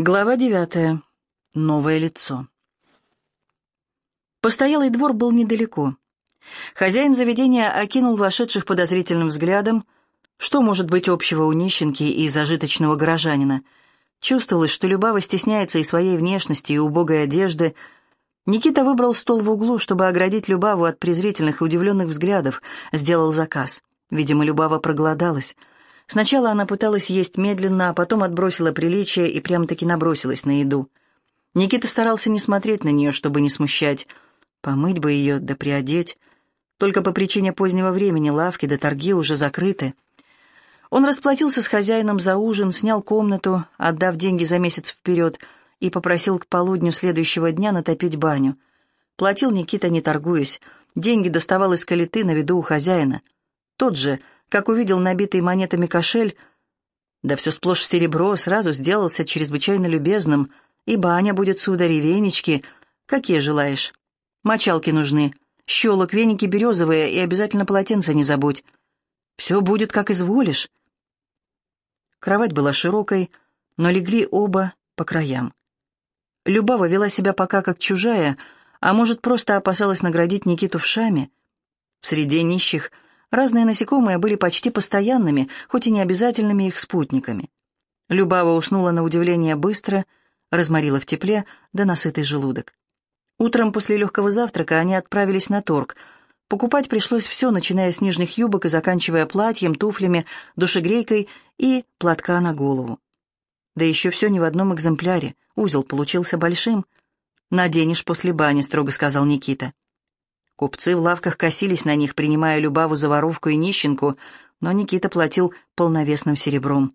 Глава 9. Новое лицо. Постоялый двор был недалеко. Хозяин заведения окинул вошедших подозрительным взглядом. Что может быть общего у нищенки и зажиточного горожанина? Чувствовалось, что Любава стесняется и своей внешности, и убогой одежды. Никита выбрал стол в углу, чтобы оградить Любаву от презрительных и удивленных взглядов. Сделал заказ. Видимо, Любава проголодалась. Сначала она пыталась есть медленно, а потом отбросила приличие и прямо-таки набросилась на еду. Никита старался не смотреть на нее, чтобы не смущать. Помыть бы ее, да приодеть. Только по причине позднего времени лавки да торги уже закрыты. Он расплатился с хозяином за ужин, снял комнату, отдав деньги за месяц вперед, и попросил к полудню следующего дня натопить баню. Платил Никита, не торгуясь. Деньги доставал из калиты на виду у хозяина. Тот же, как увидел набитый монетами кошель, да все сплошь серебро, сразу сделался чрезвычайно любезным. И баня будет, сударь, и венички. Какие желаешь? Мочалки нужны, щелок, веники березовые, и обязательно полотенце не забудь. Все будет, как изволишь. Кровать была широкой, но легли оба по краям. Любава вела себя пока как чужая, а может, просто опасалась наградить Никиту вшами. В среде нищих разные насекомые были почти постоянными, хоть и не обязательными их спутниками. Любава уснула на удивление быстро, разморила в тепле, да на сытый желудок. Утром после легкого завтрака они отправились на торг. Покупать пришлось все, начиная с нижних юбок и заканчивая платьем, туфлями, душегрейкой и платка на голову. Да еще все не в одном экземпляре, узел получился большим. «Наденешь после бани», — строго сказал Никита. Купцы в лавках косились на них, принимая Любаву за воровку и нищенку, но Никита платил полновесным серебром.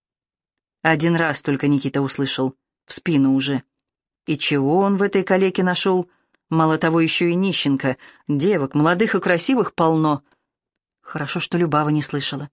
Один раз только Никита услышал, в спину уже. И чего он в этой калеке нашел? Мало того, еще и нищенка. Девок, молодых и красивых, полно. Хорошо, что Любава не слышала.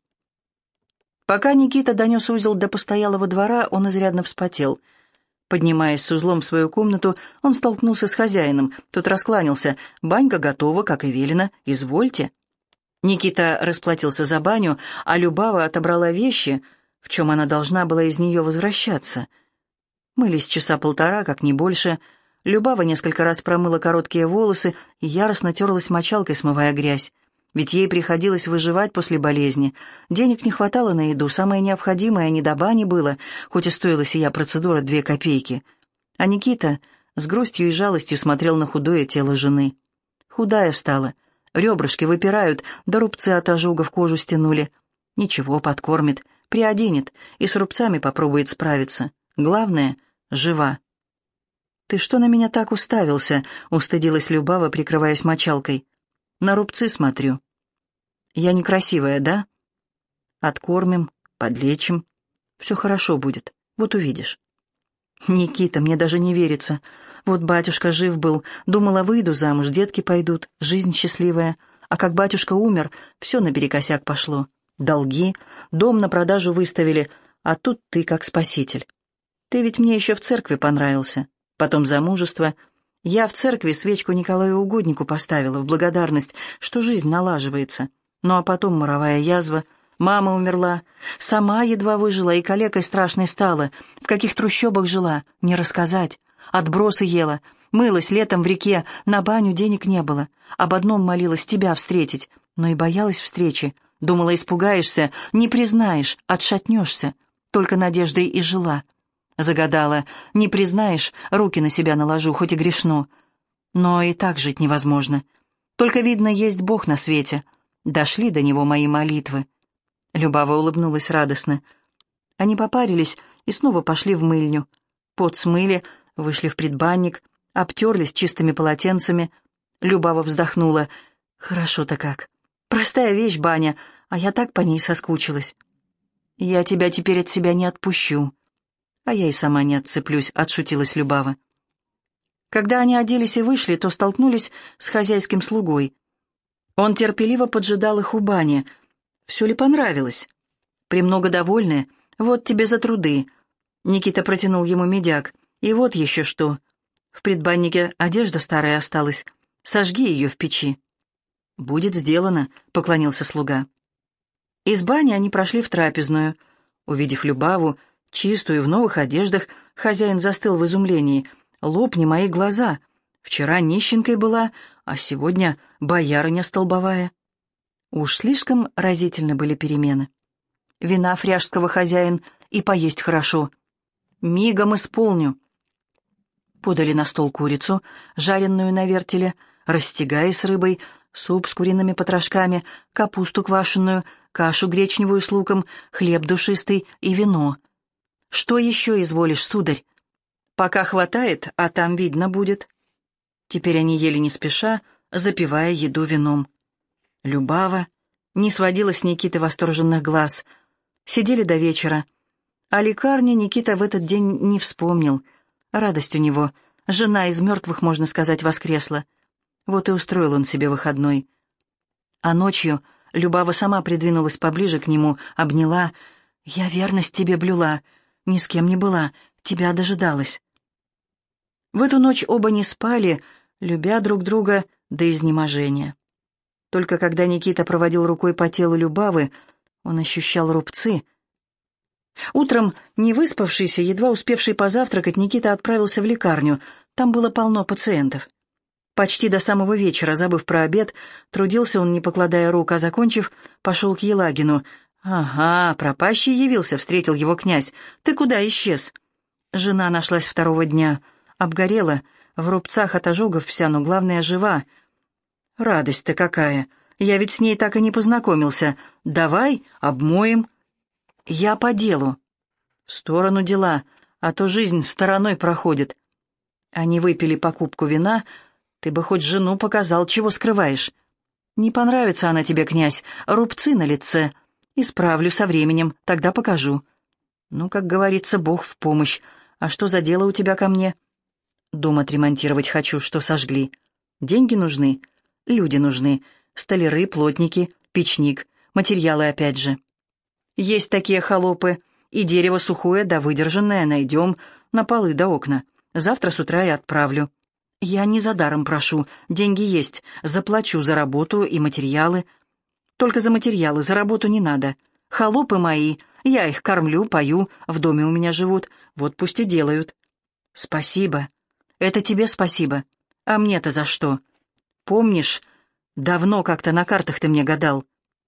Пока Никита донес узел до постоялого двора, он изрядно вспотел. Поднимаясь с узлом в свою комнату, он столкнулся с хозяином. Тот раскланялся. «Банька готова, как и велено. Извольте». Никита расплатился за баню, а Любава отобрала вещи, в чем она должна была из нее возвращаться. Мылись часа полтора, как не больше. Любава несколько раз промыла короткие волосы и яростно терлась мочалкой, смывая грязь. Ведь ей приходилось выживать после болезни. Денег не хватало на еду, самое необходимое не до бани было, хоть и стоила сия процедура 2 копейки. А Никита с грустью и жалостью смотрел на худое тело жены. Худая стала, ребрышки выпирают, да рубцы от ожогов кожу стянули. Ничего, подкормит, приоденет и с рубцами попробует справиться. Главное — жива. «Ты что на меня так уставился?» — устыдилась Любава, прикрываясь мочалкой. «На рубцы смотрю». «Я некрасивая, да?» «Откормим, подлечим. Все хорошо будет, вот увидишь». «Никита, мне даже не верится. Вот батюшка жив был, думала, выйду замуж, детки пойдут, жизнь счастливая. А как батюшка умер, все наперекосяк пошло. Долги, дом на продажу выставили, а тут ты как спаситель. Ты ведь мне еще в церкви понравился. Потом замужество. Я в церкви свечку Николаю Угоднику поставила в благодарность, что жизнь налаживается. Ну а потом моровая язва, мама умерла, сама едва выжила и калекой страшной стала. В каких трущобах жила, не рассказать. Отбросы ела, мылась летом в реке, на баню денег не было. Об одном молилась тебя встретить, но и боялась встречи. Думала, испугаешься, не признаешь, отшатнешься. Только надеждой и жила. Загадала, не признаешь, руки на себя наложу, хоть и грешно. Но и так жить невозможно. Только, видно, есть Бог на свете. Дошли до Него мои молитвы. Любава улыбнулась радостно. Они попарились и снова пошли в мыльню. Пот смыли, вышли в предбанник, обтерлись чистыми полотенцами. Любава вздохнула. Хорошо-то как. Простая вещь, баня, а я так по ней соскучилась. Я тебя теперь от себя не отпущу. А я и сама не отцеплюсь, отшутилась Любава. Когда они оделись и вышли, то столкнулись с хозяйским слугой. Он терпеливо поджидал их у бани. Все ли понравилось? Премного довольны? Вот тебе за труды. Никита протянул ему медяк. И вот еще что. В предбаннике одежда старая осталась. Сожги ее в печи. «Будет сделано», — поклонился слуга. Из бани они прошли в трапезную. Увидев Любаву, Чистую, в новых одеждах, хозяин застыл в изумлении. «Лопни мои глаза! Вчера нищенкой была, а сегодня боярыня столбовая». Уж слишком разительны были перемены. Вина фряжского хозяин, и поесть хорошо. «Мигом исполню». Подали на стол курицу, жареную на вертеле, растягай с рыбой, суп с куриными потрошками, капусту квашеную, кашу гречневую с луком, хлеб душистый и вино. «Что еще изволишь, сударь?» «Пока хватает, а там видно будет». Теперь они ели не спеша, запивая еду вином. Любава не сводила с Никиты восторженных глаз. Сидели до вечера. О лекарне Никита в этот день не вспомнил. Радость у него. Жена из мертвых, можно сказать, воскресла. Вот и устроил он себе выходной. А ночью Любава сама придвинулась поближе к нему, обняла. «Я верность тебе блюла, ни с кем не была, тебя дожидалась». В эту ночь оба не спали, любя друг друга до изнеможения. Только когда Никита проводил рукой по телу Любавы, он ощущал рубцы. Утром, не выспавшийся, едва успевший позавтракать, Никита отправился в лекарню. Там было полно пациентов. Почти до самого вечера, забыв про обед, трудился он, не покладая рук, а, закончив, пошел к Елагину. «Ага, пропащий явился», — встретил его князь. «Ты куда исчез?» Жена нашлась второго дня. Обгорела, в рубцах от ожогов вся, но главное, жива. «Радость-то какая! Я ведь с ней так и не познакомился. Давай, обмоем». «Я по делу». «В сторону дела, а то жизнь стороной проходит». Они выпили по кубку вина. «Ты бы хоть жену показал, чего скрываешь». «Не понравится она тебе, князь, рубцы на лице. Исправлю со временем, тогда покажу». «Ну, как говорится, Бог в помощь. А что за дело у тебя ко мне?» «Дом отремонтировать хочу, что сожгли. Деньги нужны, люди нужны, столяры, плотники, печник, материалы опять же. Есть такие холопы, и дерево сухое да выдержанное найдем, на полы да окна. Завтра с утра и отправлю. Я не за даром прошу, деньги есть, заплачу за работу и материалы. Только за материалы, за работу не надо. Холопы мои, я их кормлю, пою, в доме у меня живут, вот пусть и делают». «Спасибо. Это тебе спасибо. А мне-то за что? Помнишь, давно как-то на картах ты мне гадал?»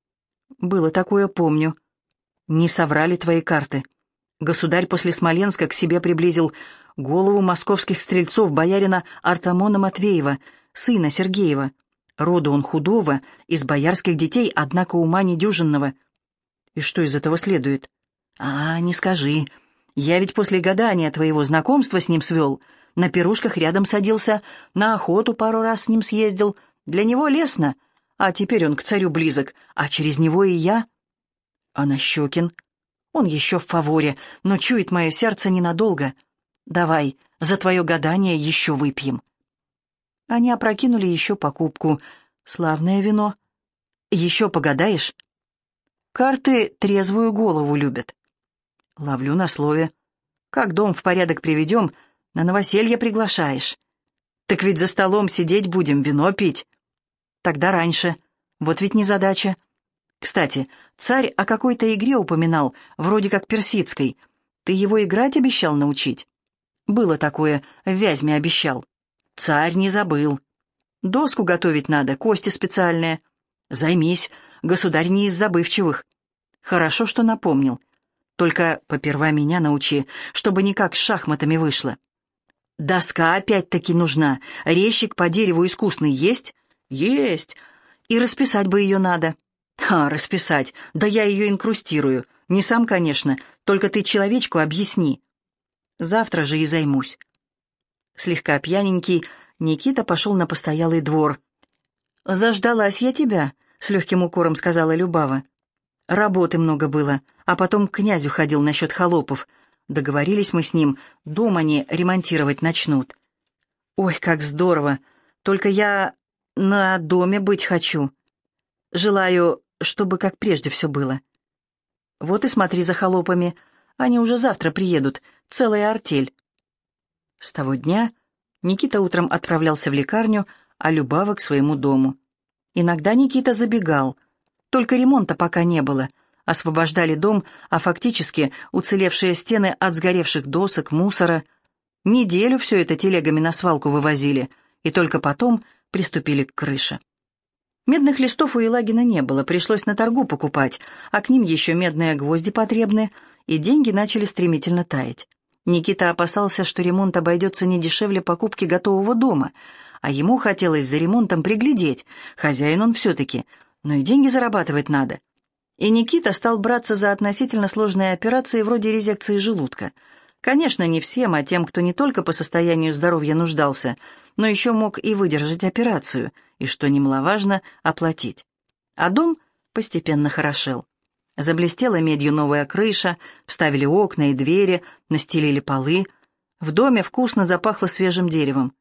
«Было такое, помню. Не соврали твои карты. Государь после Смоленска к себе приблизил голову московских стрельцов боярина Артамона Матвеева, сына Сергеева. Роду он худого, из боярских детей, однако ума недюжинного». «И что из этого следует?» «А, не скажи. Я ведь после гадания твоего знакомства с ним свел. На пирушках рядом садился, на охоту пару раз с ним съездил. Для него лестно, а теперь он к царю близок, а через него и я». «А Нащекин? Он еще в фаворе, но чует мое сердце ненадолго. Давай, за твое гадание еще выпьем». Они опрокинули еще по кубку. «Славное вино. Еще погадаешь?» «Карты трезвую голову любят». «Ловлю на слове. Как дом в порядок приведем, на новоселье приглашаешь. Так ведь за столом сидеть будем, вино пить. Тогда раньше. Вот ведь незадача. Кстати, царь о какой-то игре упоминал, вроде как персидской. Ты его играть обещал научить?» «Было такое, в Вязьме обещал». «Царь не забыл. Доску готовить надо, кости специальные. Займись, государь не из забывчивых». «Хорошо, что напомнил. Только поперва меня научи, чтобы никак с шахматами вышло». «Доска опять-таки нужна. Резчик по дереву искусный есть?» «Есть. И расписать бы ее надо». Расписать. Да я ее инкрустирую. Не сам, конечно, только ты человечку объясни». «Завтра же и займусь». Слегка пьяненький, Никита пошел на постоялый двор. «Заждалась я тебя», — с легким укором сказала Любава. «Работы много было, а потом к князю ходил насчет холопов. Договорились мы с ним, дом они ремонтировать начнут». «Ой, как здорово! Только я на доме быть хочу. Желаю, чтобы как прежде все было. Вот и смотри за холопами, они уже завтра приедут, целая артель». С того дня Никита утром отправлялся в лекарню, а Любава к своему дому. Иногда Никита забегал, только ремонта пока не было, освобождали дом, а фактически уцелевшие стены от сгоревших досок, мусора. Неделю все это телегами на свалку вывозили, и только потом приступили к крыше. Медных листов у Елагина не было, пришлось на торгу покупать, а к ним еще медные гвозди потребны, и деньги начали стремительно таять. Никита опасался, что ремонт обойдется не дешевле покупки готового дома, а ему хотелось за ремонтом приглядеть, хозяин он все-таки, но и деньги зарабатывать надо. И Никита стал браться за относительно сложные операции вроде резекции желудка. Конечно, не всем, а тем, кто не только по состоянию здоровья нуждался, но еще мог и выдержать операцию, и, что немаловажно, оплатить. А дом постепенно хорошел. Заблестела медью новая крыша, вставили окна и двери, настелили полы. В доме вкусно запахло свежим деревом.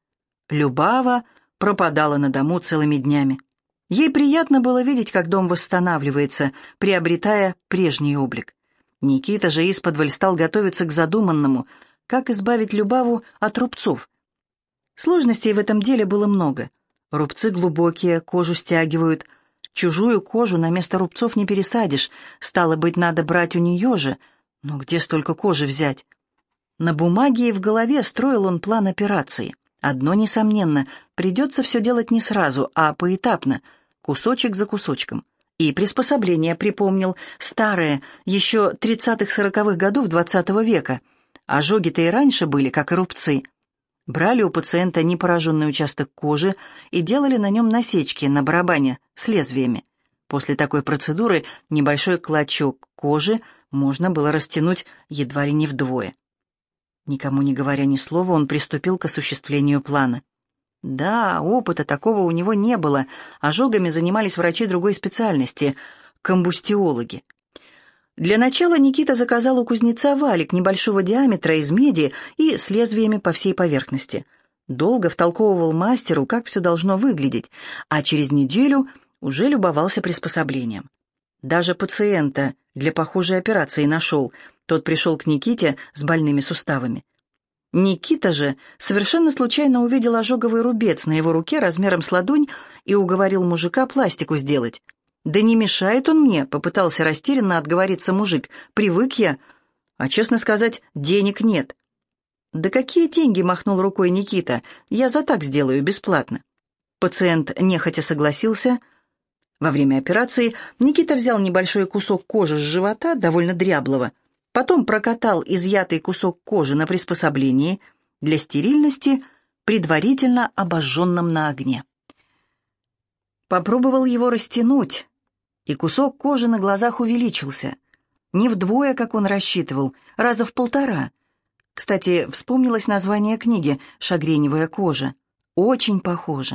Любава пропадала на дому целыми днями. Ей приятно было видеть, как дом восстанавливается, приобретая прежний облик. Никита же исподволь стал готовиться к задуманному, как избавить Любаву от рубцов. Сложностей в этом деле было много. Рубцы глубокие, кожу стягивают. Чужую кожу на место рубцов не пересадишь, стало быть, надо брать у нее же. Но где столько кожи взять? На бумаге и в голове строил он план операции. Одно несомненно, придется все делать не сразу, а поэтапно, кусочек за кусочком. И приспособления припомнил, старые, еще 30-40-х годов XX века. Ожоги-то и раньше были, как и рубцы. Брали у пациента непораженный участок кожи и делали на нем насечки на барабане с лезвиями. После такой процедуры небольшой клочок кожи можно было растянуть едва ли не вдвое. Никому не говоря ни слова, он приступил к осуществлению плана. Да, опыта такого у него не было. Ожогами занимались врачи другой специальности – комбустиологи. Для начала Никита заказал у кузнеца валик небольшого диаметра из меди и с лезвиями по всей поверхности. Долго втолковывал мастеру, как все должно выглядеть, а через неделю уже любовался приспособлением. Даже пациента для похожей операции нашел. Тот пришел к Никите с больными суставами. Никита же совершенно случайно увидел ожоговый рубец на его руке размером с ладонь и уговорил мужика пластику сделать. «Да не мешает он мне», — попытался растерянно отговориться мужик. «Привык я, а, честно сказать, денег нет». «Да какие деньги?» — махнул рукой Никита. «Я за так сделаю, бесплатно». Пациент нехотя согласился. Во время операции Никита взял небольшой кусок кожи с живота, довольно дряблого, потом прокатал изъятый кусок кожи на приспособлении для стерильности, предварительно обожженном на огне. Попробовал его растянуть, и кусок кожи на глазах увеличился. Не вдвое, как он рассчитывал, раза в 1,5. Кстати, вспомнилось название книги «Шагреневая кожа». Очень похоже.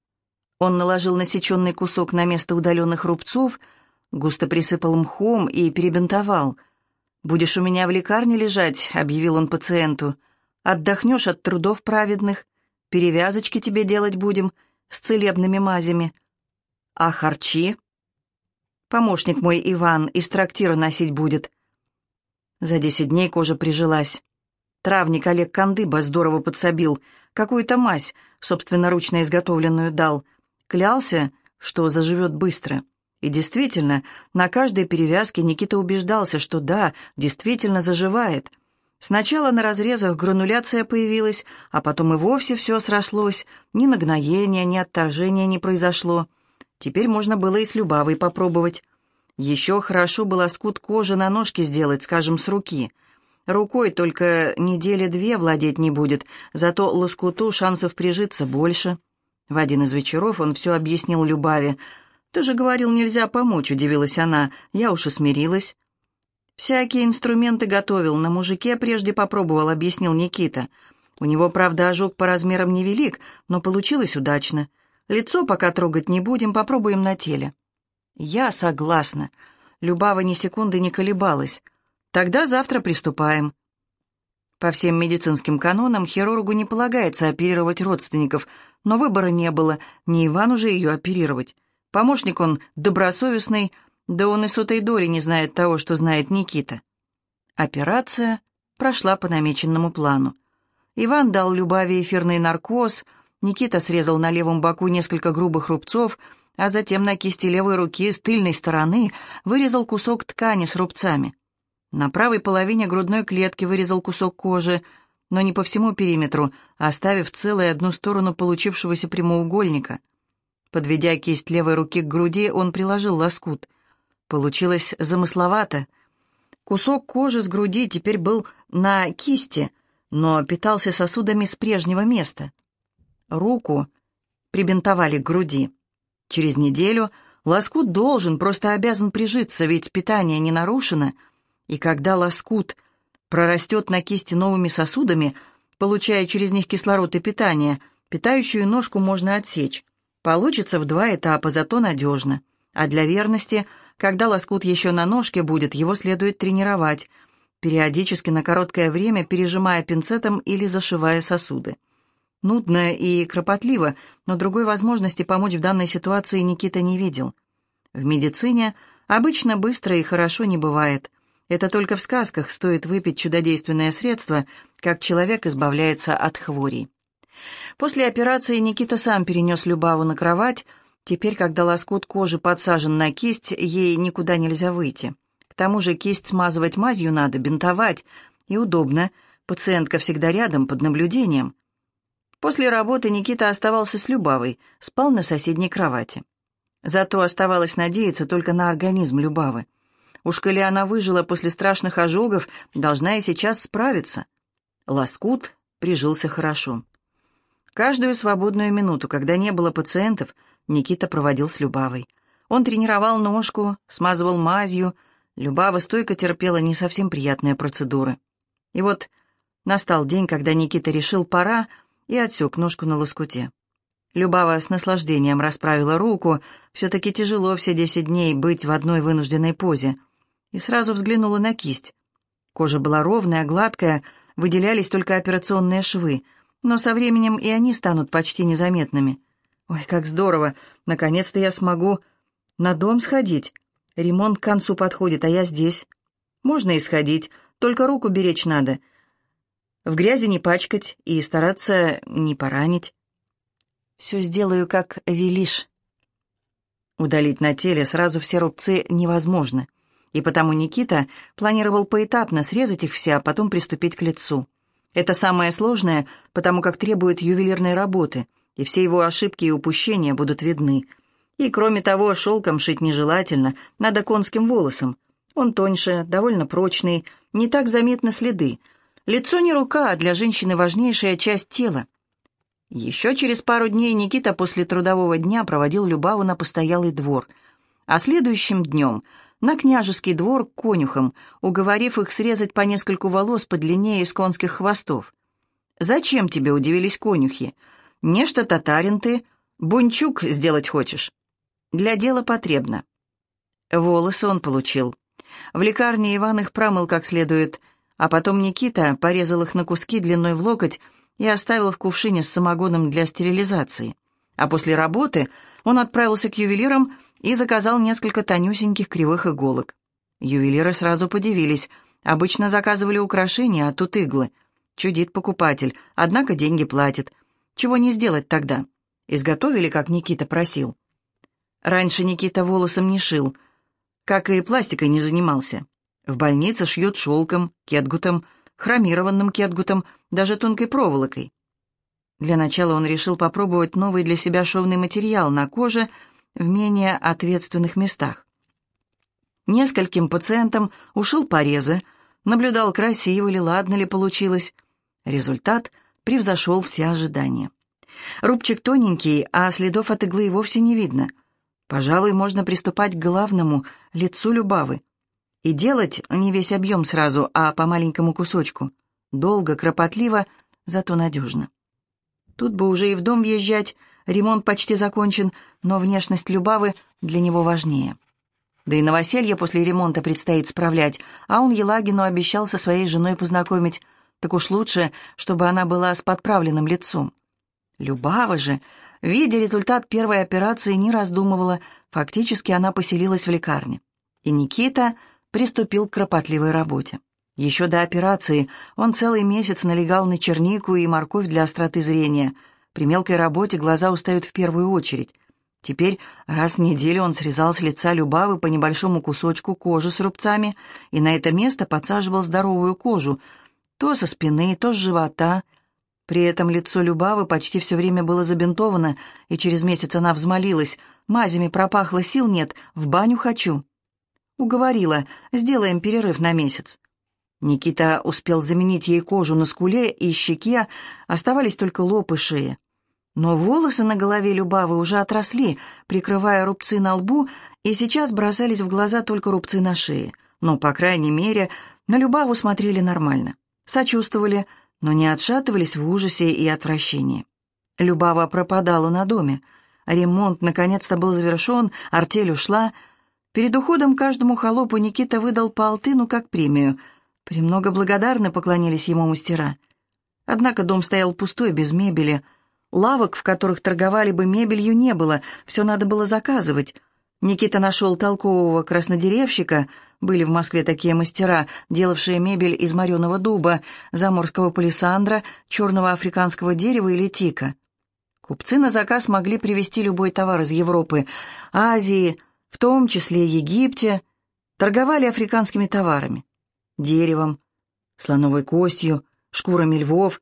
Он наложил насеченный кусок на место удаленных рубцов, густо присыпал мхом и перебинтовал. «Будешь у меня в лекарне лежать», — объявил он пациенту. «Отдохнешь от трудов праведных, перевязочки тебе делать будем с целебными мазями. А харчи? Помощник мой Иван из трактира носить будет». За 10 дней кожа прижилась. Травник Олег Кандыба здорово подсобил, какую-то мазь, собственноручно изготовленную дал. Клялся, что заживет быстро. И действительно, на каждой перевязке Никита убеждался, что да, действительно заживает. Сначала на разрезах грануляция появилась, а потом и вовсе все срослось. Ни нагноения, ни отторжения не произошло. Теперь можно было и с Любавой попробовать. Еще хорошо было лоскут кожи на ножке сделать, скажем, с руки. Рукой только 2 недели владеть не будет, зато лоскуту шансов прижиться больше. В один из вечеров он все объяснил Любаве. «Ты же говорил, нельзя помочь», — удивилась она. «Я уж и смирилась». «Всякие инструменты готовил, на мужике прежде попробовал», — объяснил Никита. «У него, правда, ожог по размерам невелик, но получилось удачно. Лицо пока трогать не будем, попробуем на теле». «Я согласна». Любава ни секунды не колебалась. «Тогда завтра приступаем». По всем медицинским канонам хирургу не полагается оперировать родственников, но выбора не было, не Ивану же ее оперировать. Помощник он добросовестный, да он и сотой доли не знает того, что знает Никита. Операция прошла по намеченному плану. Иван дал Любави эфирный наркоз, Никита срезал на левом боку несколько грубых рубцов, а затем на кисти левой руки с тыльной стороны вырезал кусок ткани с рубцами. На правой половине грудной клетки вырезал кусок кожи, но не по всему периметру, оставив целой одну сторону получившегося прямоугольника. Подведя кисть левой руки к груди, он приложил лоскут. Получилось замысловато. Кусок кожи с груди теперь был на кисти, но питался сосудами с прежнего места. Руку прибинтовали к груди. Через неделю лоскут должен, просто обязан прижиться, ведь питание не нарушено, и когда лоскут прорастет на кисти новыми сосудами, получая через них кислород и питание, питающую ножку можно отсечь. Получится в 2 этапа, зато надежно. А для верности, когда лоскут еще на ножке будет, его следует тренировать, периодически на короткое время пережимая пинцетом или зашивая сосуды. Нудно и кропотливо, но другой возможности помочь в данной ситуации Никита не видел. В медицине обычно быстро и хорошо не бывает. Это только в сказках стоит выпить чудодейственное средство, как человек избавляется от хворей. После операции Никита сам перенес Любаву на кровать. Теперь, когда лоскут кожи подсажен на кисть, ей никуда нельзя выйти. К тому же кисть смазывать мазью надо, бинтовать. И удобно, пациентка всегда рядом, под наблюдением. После работы Никита оставался с Любавой, спал на соседней кровати. Зато оставалось надеяться только на организм Любавы. Уж коли она выжила после страшных ожогов, должна и сейчас справиться. Лоскут прижился хорошо. Каждую свободную минуту, когда не было пациентов, Никита проводил с Любавой. Он тренировал ножку, смазывал мазью. Любава стойко терпела не совсем приятные процедуры. И вот настал день, когда Никита решил пора, и отсек ножку на лоскуте. Любава с наслаждением расправила руку. Все-таки тяжело все 10 дней быть в одной вынужденной позе. И сразу взглянула на кисть. Кожа была ровная, гладкая, выделялись только операционные швы, но со временем и они станут почти незаметными. Ой, как здорово! Наконец-то я смогу на дом сходить. Ремонт к концу подходит, а я здесь. Можно и сходить, только руку беречь надо. В грязи не пачкать и стараться не поранить. Все сделаю, как велишь. Удалить на теле сразу все рубцы невозможно, и потому Никита планировал поэтапно срезать их все, а потом приступить к лицу. Это самое сложное, потому как требует ювелирной работы, и все его ошибки и упущения будут видны. И, кроме того, шелком шить нежелательно, надо конским волосом. Он тоньше, довольно прочный, не так заметны следы. Лицо не рука, а для женщины важнейшая часть тела. Еще через пару дней Никита после трудового дня проводил Любаву на постоялый двор, а следующим днем на княжеский двор к конюхам, уговорив их срезать по нескольку волос подлиннее из конских хвостов. «Зачем тебе?» — удивились конюхи. «Нечто татарин ты, бунчук сделать хочешь?» «Для дела потребно». Волосы он получил. В лекарне Иван их промыл как следует, а потом Никита порезал их на куски длиной в локоть и оставил в кувшине с самогоном для стерилизации. А после работы он отправился к ювелирам и заказал несколько тонюсеньких кривых иголок. Ювелиры сразу подивились. Обычно заказывали украшения, а тут иглы. Чудит покупатель, однако деньги платит. Чего не сделать тогда? Изготовили, как Никита просил. Раньше Никита волосом не шил, как и пластикой не занимался. В больнице шьют шелком, кетгутом, хромированным кетгутом, даже тонкой проволокой. Для начала он решил попробовать новый для себя шовный материал на коже в менее ответственных местах. Нескольким пациентам ушил порезы, наблюдал, красиво ли, ладно ли получилось. Результат превзошел все ожидания. Рубчик тоненький, а следов от иглы и вовсе не видно. Пожалуй, можно приступать к главному — лицу Любавы. И делать не весь объем сразу, а по маленькому кусочку. Долго, кропотливо, зато надежно. Тут бы уже и в дом въезжать, ремонт почти закончен, но внешность Любавы для него важнее. Да и новоселье после ремонта предстоит справлять, а он Елагину обещал со своей женой познакомить. Так уж лучше, чтобы она была с подправленным лицом. Любава же, видя результат первой операции, не раздумывала, фактически она поселилась в лекарне. И Никита приступил к кропотливой работе. Еще до операции он целый месяц налегал на чернику и морковь для остроты зрения. При мелкой работе глаза устают в первую очередь. Теперь раз в неделю он срезал с лица Любавы по небольшому кусочку кожи с рубцами и на это место подсаживал здоровую кожу, то со спины, то с живота. При этом лицо Любавы почти все время было забинтовано, и через месяц она взмолилась: «Мазями пропахло, сил нет, в баню хочу». Уговорила: «Сделаем перерыв на месяц». Никита успел заменить ей кожу на скуле и щеке, оставались только лоб и шея. Но волосы на голове Любавы уже отросли, прикрывая рубцы на лбу, и сейчас бросались в глаза только рубцы на шее. Но, по крайней мере, на Любаву смотрели нормально. Сочувствовали, но не отшатывались в ужасе и отвращении. Любава пропадала на доме. Ремонт наконец-то был завершен, артель ушла. Перед уходом каждому холопу Никита выдал по алтыну как премию. Премного благодарны поклонились ему мастера. Однако дом стоял пустой, без мебели. Лавок, в которых торговали бы мебелью, не было, все надо было заказывать. Никита нашел толкового краснодеревщика, были в Москве такие мастера, делавшие мебель из мореного дуба, заморского палисандра, черного африканского дерева или тика. Купцы на заказ могли привезти любой товар из Европы, Азии, в том числе Египте, торговали африканскими товарами, деревом, слоновой костью, шкурами львов.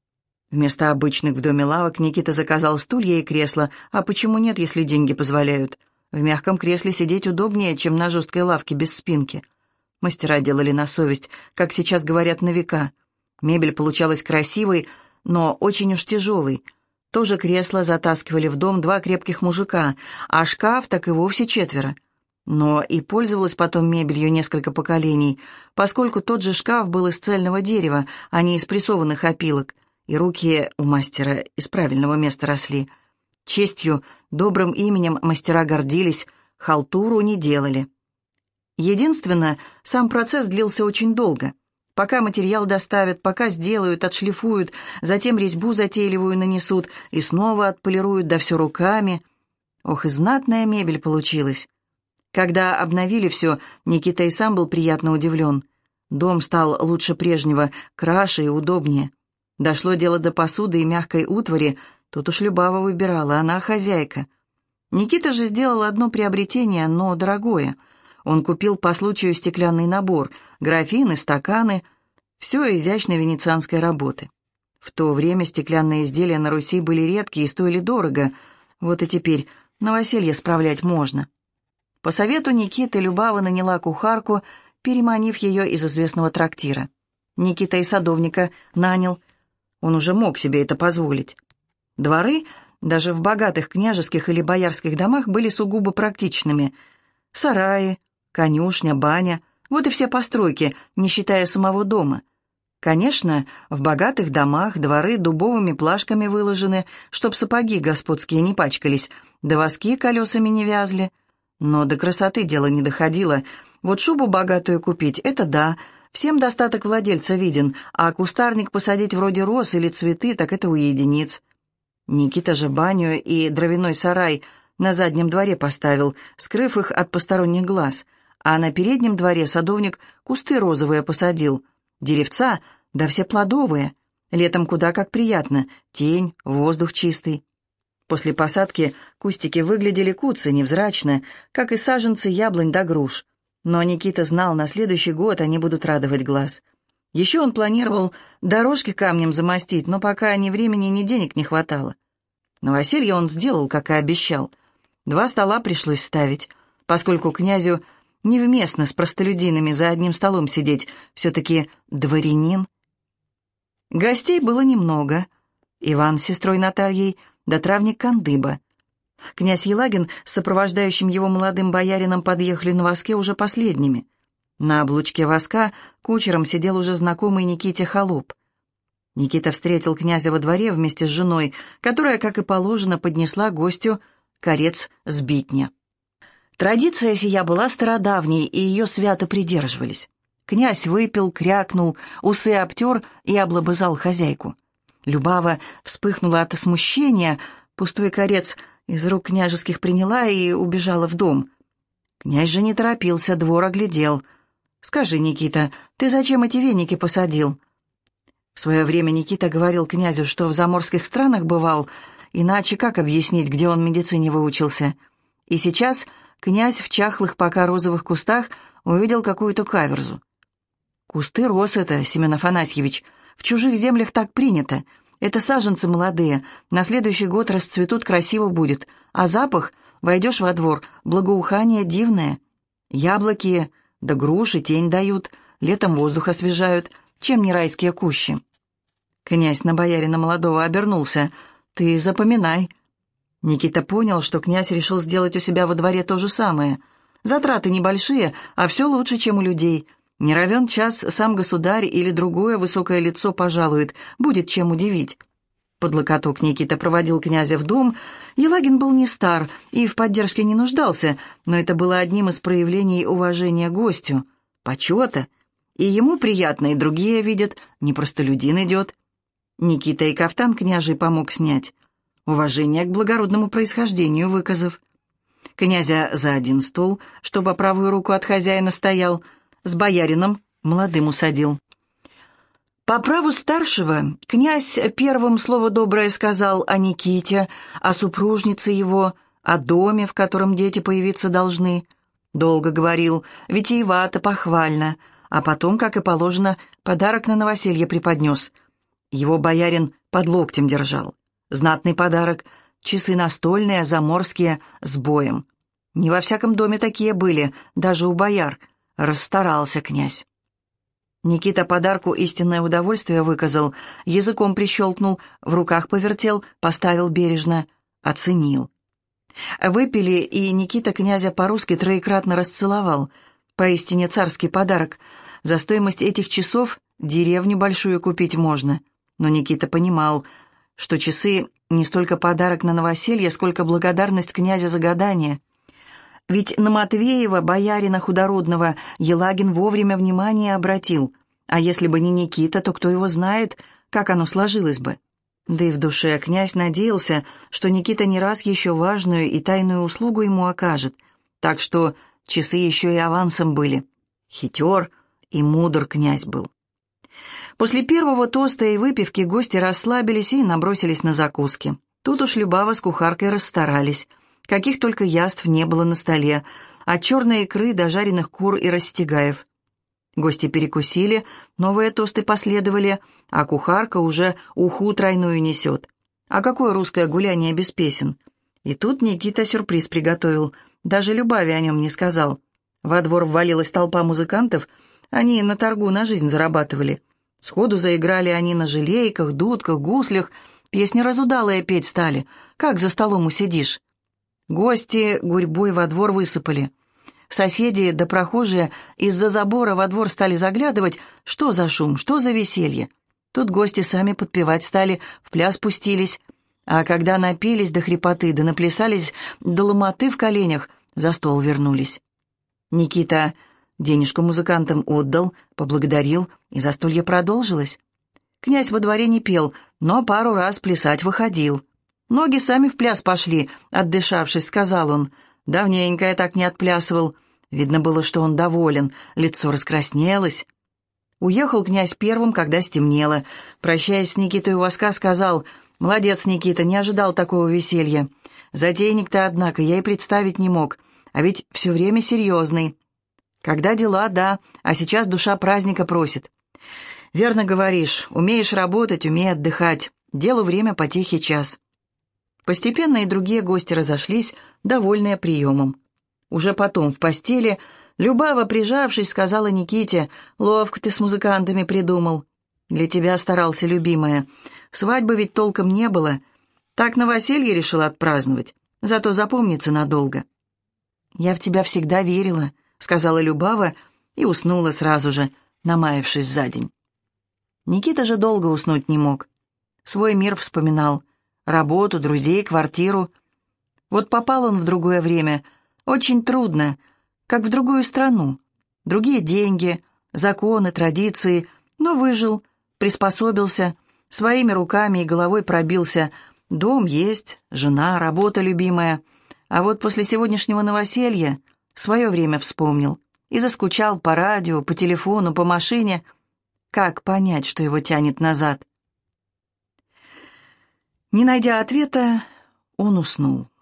Вместо обычных в доме лавок Никита заказал стулья и кресла, а почему нет, если деньги позволяют? В мягком кресле сидеть удобнее, чем на жесткой лавке без спинки. Мастера делали на совесть, как сейчас говорят, на века. Мебель получалась красивой, но очень уж тяжелой. Тоже кресло затаскивали в дом два крепких мужика, а шкаф так и вовсе четверо. Но и пользовалась потом мебелью несколько поколений, поскольку тот же шкаф был из цельного дерева, а не из прессованных опилок, и руки у мастера из правильного места росли. Честью, добрым именем мастера гордились, халтуру не делали. Единственно, сам процесс длился очень долго. Пока материал доставят, пока сделают, отшлифуют, затем резьбу затейливую нанесут и снова отполируют, да все руками. Ох, и знатная мебель получилась. Когда обновили все, Никита и сам был приятно удивлен. Дом стал лучше прежнего, краше и удобнее. Дошло дело до посуды и мягкой утвари, тут уж Любава выбирала, она хозяйка. Никита же сделал одно приобретение, но дорогое. Он купил по случаю стеклянный набор, графины, стаканы, все изящной венецианской работы. В то время стеклянные изделия на Руси были редкие и стоили дорого, вот и теперь новоселье справлять можно. По совету Никиты Любава наняла кухарку, переманив ее из известного трактира. Никита и садовника нанял. Он уже мог себе это позволить. Дворы, даже в богатых княжеских или боярских домах, были сугубо практичными. Сараи, конюшня, баня — вот и все постройки, не считая самого дома. Конечно, в богатых домах дворы дубовыми плашками выложены, чтоб сапоги господские не пачкались, да воски колесами не вязли. Но до красоты дело не доходило. Вот шубу богатую купить — это да, всем достаток владельца виден, а кустарник посадить вроде роз или цветы, так это у единиц. Никита же баню и дровяной сарай на заднем дворе поставил, скрыв их от посторонних глаз, а на переднем дворе садовник кусты розовые посадил, деревца, да все плодовые. Летом куда как приятно, тень, воздух чистый. После посадки кустики выглядели куцы, невзрачно, как и саженцы яблонь да груш. Но Никита знал, на следующий год они будут радовать глаз. Еще он планировал дорожки камнем замостить, но пока ни времени, ни денег не хватало. Новоселье он сделал, как и обещал. 2 стола пришлось ставить, поскольку князю невместно с простолюдинами за одним столом сидеть, все-таки дворянин. Гостей было немного. Иван с сестрой Натальей, да травник Кандыба. Князь Елагин с сопровождающим его молодым боярином подъехали на воске уже последними. На облучке воска кучером сидел уже знакомый Никите холоп. Никита встретил князя во дворе вместе с женой, которая, как и положено, поднесла гостю корец сбитня. Традиция сия была стародавней, и ее свято придерживались. Князь выпил, крякнул, усы обтер и облобызал хозяйку. Любава вспыхнула от смущения, пустой корец из рук княжеских приняла и убежала в дом. Князь же не торопился, двор оглядел. «Скажи, Никита, ты зачем эти веники посадил?» В свое время Никита говорил князю, что в заморских странах бывал, Иначе как объяснить, где он медицине выучился? И сейчас князь в чахлых пока розовых кустах увидел какую-то каверзу. «Кусты роз это, Семен Афанасьевич. В чужих землях так принято. Это саженцы молодые. На следующий год расцветут, красиво будет. А запах, войдешь во двор, благоухание дивное. Яблоки да груши тень дают, летом воздух освежают. Чем не райские кущи?» Князь на боярина молодого обернулся. «Ты запоминай». Никита понял, что князь решил сделать у себя во дворе то же самое. Затраты небольшие, а все лучше, чем у людей. Не равен час сам государь или другое высокое лицо пожалует, будет чем удивить. Под локоток Никита проводил князя в дом. Елагин был не стар и в поддержке не нуждался, но это было одним из проявлений уважения гостю, почета. И ему приятно, и другие видят, не простолюдин идет. Никита и кафтан княжий помог снять, уважение к благородному происхождению выказав. Князя за один стол, что по правую руку от хозяина стоял, с боярином молодым усадил. По праву старшего князь первым слово доброе сказал о Никите, о супружнице его, о доме, в котором дети появиться должны. Долго говорил, витиевато, похвально, а потом, как и положено, подарок на новоселье преподнес. Его боярин под локтем держал. Знатный подарок, часы настольные, заморские, с боем. Не во всяком доме такие были, даже у бояр. Расстарался князь. Никита подарку истинное удовольствие выказал, языком прищелкнул, в руках повертел, поставил бережно, оценил. Выпили, и Никита князя по-русски троекратно расцеловал. Поистине царский подарок. За стоимость этих часов деревню большую купить можно. Но Никита понимал, что часы не столько подарок на новоселье, сколько благодарность князя за гадание. Ведь на Матвеева, боярина худородного, Елагин вовремя внимание обратил. А если бы не Никита, то кто его знает, как оно сложилось бы. Да и в душе князь надеялся, что Никита не раз еще важную и тайную услугу ему окажет. Так что часы еще и авансом были. Хитер и мудр князь был. После первого тоста и выпивки гости расслабились и набросились на закуски. Тут уж Любава с кухаркой расстарались. Каких только яств не было на столе, от черной икры до жареных кур и растягаев. Гости перекусили, новые тосты последовали, а кухарка уже уху тройную несет. А какое русское гуляние без песен? И тут Никита сюрприз приготовил, даже Любави о нем не сказал. Во двор ввалилась толпа музыкантов, они на торгу на жизнь зарабатывали. Сходу заиграли они на жалейках, дудках, гуслях, песни разудалые петь стали, как за столом усидишь. Гости гурьбой во двор высыпали. Соседи да прохожие из-за забора во двор стали заглядывать, что за шум, что за веселье. Тут гости сами подпевать стали, в пляс пустились. А когда напились до хрипоты, да наплясались до ломоты в коленях, за стол вернулись. Никита денежку музыкантам отдал, поблагодарил, и застолье продолжилось. Князь во дворе не пел, но пару раз плясать выходил. «Ноги сами в пляс пошли», — отдышавшись, сказал он. Давненько я так не отплясывал. Видно было, что он доволен, лицо раскраснелось. Уехал князь первым, когда стемнело. Прощаясь с Никитой у воска, сказал: «Молодец, Никита, не ожидал такого веселья. Затейник-то, однако, я и представить не мог, а ведь все время серьезный. Когда дела, да, а сейчас душа праздника просит». «Верно говоришь, умеешь работать, умей отдыхать. Делу время потехи час». Постепенно и другие гости разошлись, довольные приемом. Уже потом в постели Любава, прижавшись, сказала Никите: «Ловко ты с музыкантами придумал. Для тебя старался, любимая. Свадьбы ведь толком не было. Так новоселье решил отпраздновать, зато запомнится надолго». «Я в тебя всегда верила», — сказала Любава и уснула сразу же, намаявшись за день. Никита же долго уснуть не мог. Свой мир вспоминал. Работу, друзей, квартиру. Вот попал он в другое время. Очень трудно, как в другую страну. Другие деньги, законы, традиции. Но выжил, приспособился, своими руками и головой пробился. Дом есть, жена, работа любимая. А вот после сегодняшнего новоселья свое время вспомнил. И заскучал по радио, по телефону, по машине. Как понять, что его тянет назад? Не найдя ответа, он уснул.